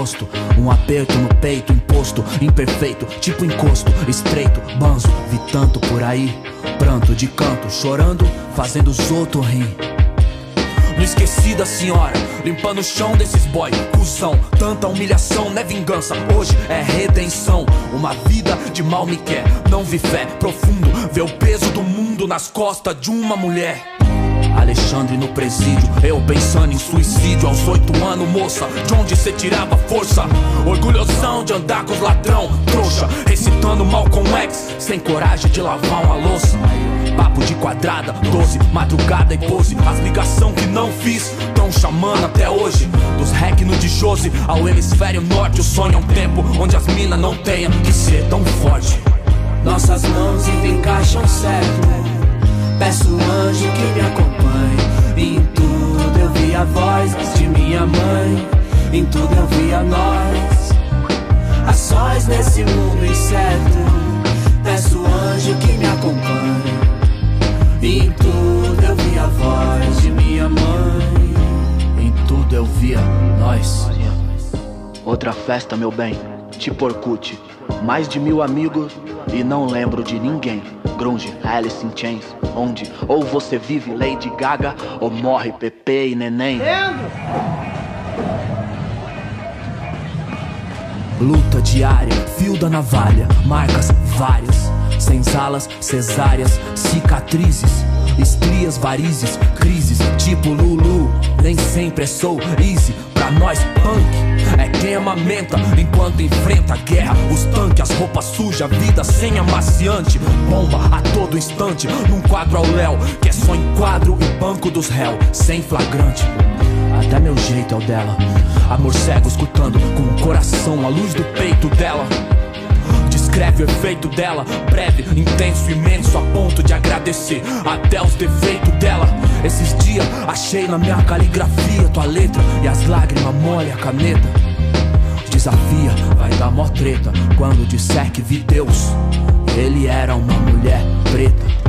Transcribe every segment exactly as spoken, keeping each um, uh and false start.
rosto, um aperto no peito imposto, imperfeito, tipo encosto, estreito, banzo. Vi tanto por aí, pranto de canto, chorando, fazendo os outros rir. Não esqueci da senhora, limpando o chão desses boy, cuzão. Tanta humilhação não é vingança, hoje é redenção. Uma vida de mal me quer, não vi fé profundo, ver o peso do mundo nas costas de uma mulher. Alexandre no presídio, eu pensando em suicídio. Aos oito anos, moça, de onde cê tirava força? Orgulhosão de andar com os ladrão, trouxa, recitando Malcolm X, sem coragem de lavar uma louça. Papo de quadrada, doze, madrugada e pose. As ligação que não fiz, tão chamando até hoje. Dos rec no de Jose ao hemisfério norte. O sonho é um tempo onde as minas não tenham que ser tão forte. Nossas mãos encaixam certo. Peço um anjo que me acompanhe. E em tudo eu vi a voz de minha mãe. Em tudo eu vi a nós, a sós nesse mundo incerto. Peço um anjo que me acompanhe. E em tudo eu vi a voz de minha mãe. Em tudo eu via nós. Outra festa, meu bem, tipo Orkut. Mais de mil amigos e não lembro de ninguém. Grunge, Alice in Chains, onde ou você vive Lady Gaga ou morre Pepe e Neném. Luta diária, fio da navalha, marcas várias, senzalas, cesáreas, cicatrizes, estrias, varizes, crises, tipo Lulu. Nem sempre é so easy, pra nós punk é quem amamenta enquanto enfrenta a guerra. Os tanques, as roupas sujas, vida sem amaciante, bomba a todo instante, num quadro ao léu, que é só enquadro e banco dos réus, sem flagrante. Até meu jeito é o dela, amor cego escutando com o coração a luz do peito dela. Descreve o efeito dela, breve, intenso, imenso, a ponto de agradecer até os defeitos dela. Esses dias achei na minha caligrafia tua letra e as lágrimas molham a caneta. Desafia, vai dar mó treta quando disser que vi Deus. Ele era uma mulher preta.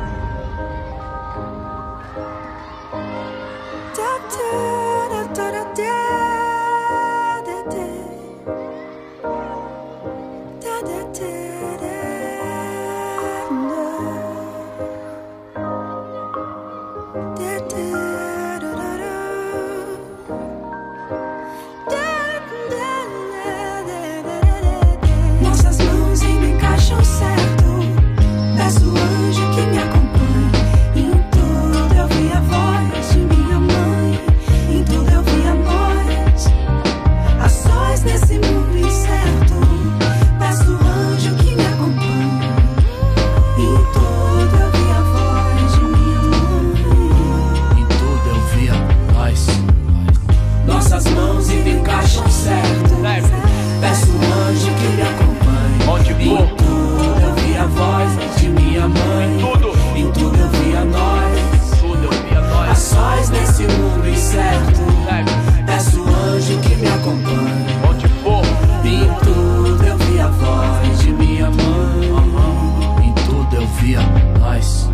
Nossas mãos ainda encaixam certo. Peço o anjo que me acompanhe. Em tudo eu vi a voz de minha mãe. Em tudo eu vi a nós, a sós nesse mundo incerto. Peço o anjo que me acompanhe. Em tudo eu vi a voz de minha mãe. Em tudo eu via nós. Nossas mãos ainda encaixam certo. Peço um anjo que me acompanhe. Onde em for, tudo eu vi a voz de minha mãe. tudo, em tudo eu vi a nós, tudo eu via nós. a sós nesse mundo incerto. Peço um anjo que me acompanhe. Onde for, Em tudo eu vi a voz de minha mãe. em tudo eu via nós.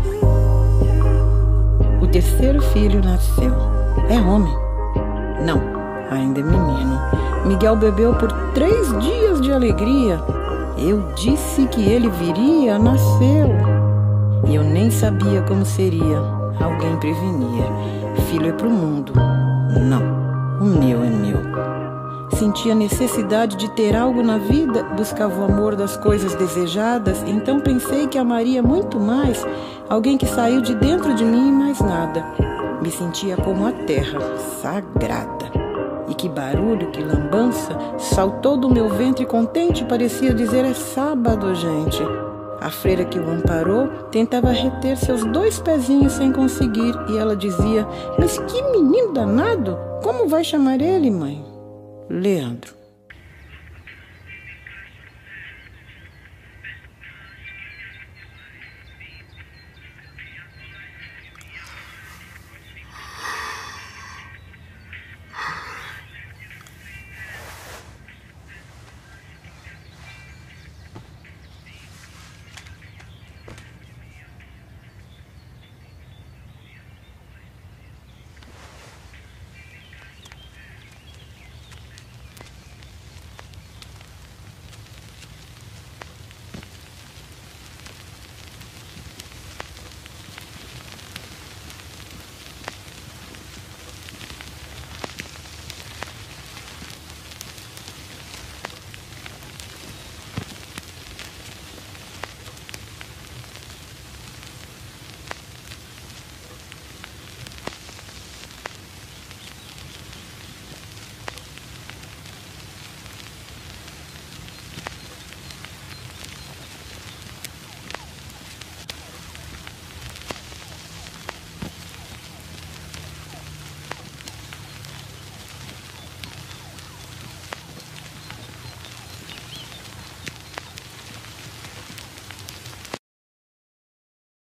O terceiro filho nasceu. É homem? Não, ainda é menino. Miguel bebeu por três dias de alegria. Eu disse que ele viria, nasceu. E eu nem sabia como seria. Alguém prevenia. Filho é pro mundo. Não, o meu é meu. Sentia necessidade de ter algo na vida, buscava o amor das coisas desejadas, então pensei que amaria muito mais alguém que saiu de dentro de mim e mais nada. Me sentia como a terra, sagrada. E que barulho, que lambança, saltou do meu ventre contente, parecia dizer: é sábado, gente. A freira que o amparou tentava reter seus dois pezinhos sem conseguir, e ela dizia: mas que menino danado! Como vai chamar ele, mãe? Leandro.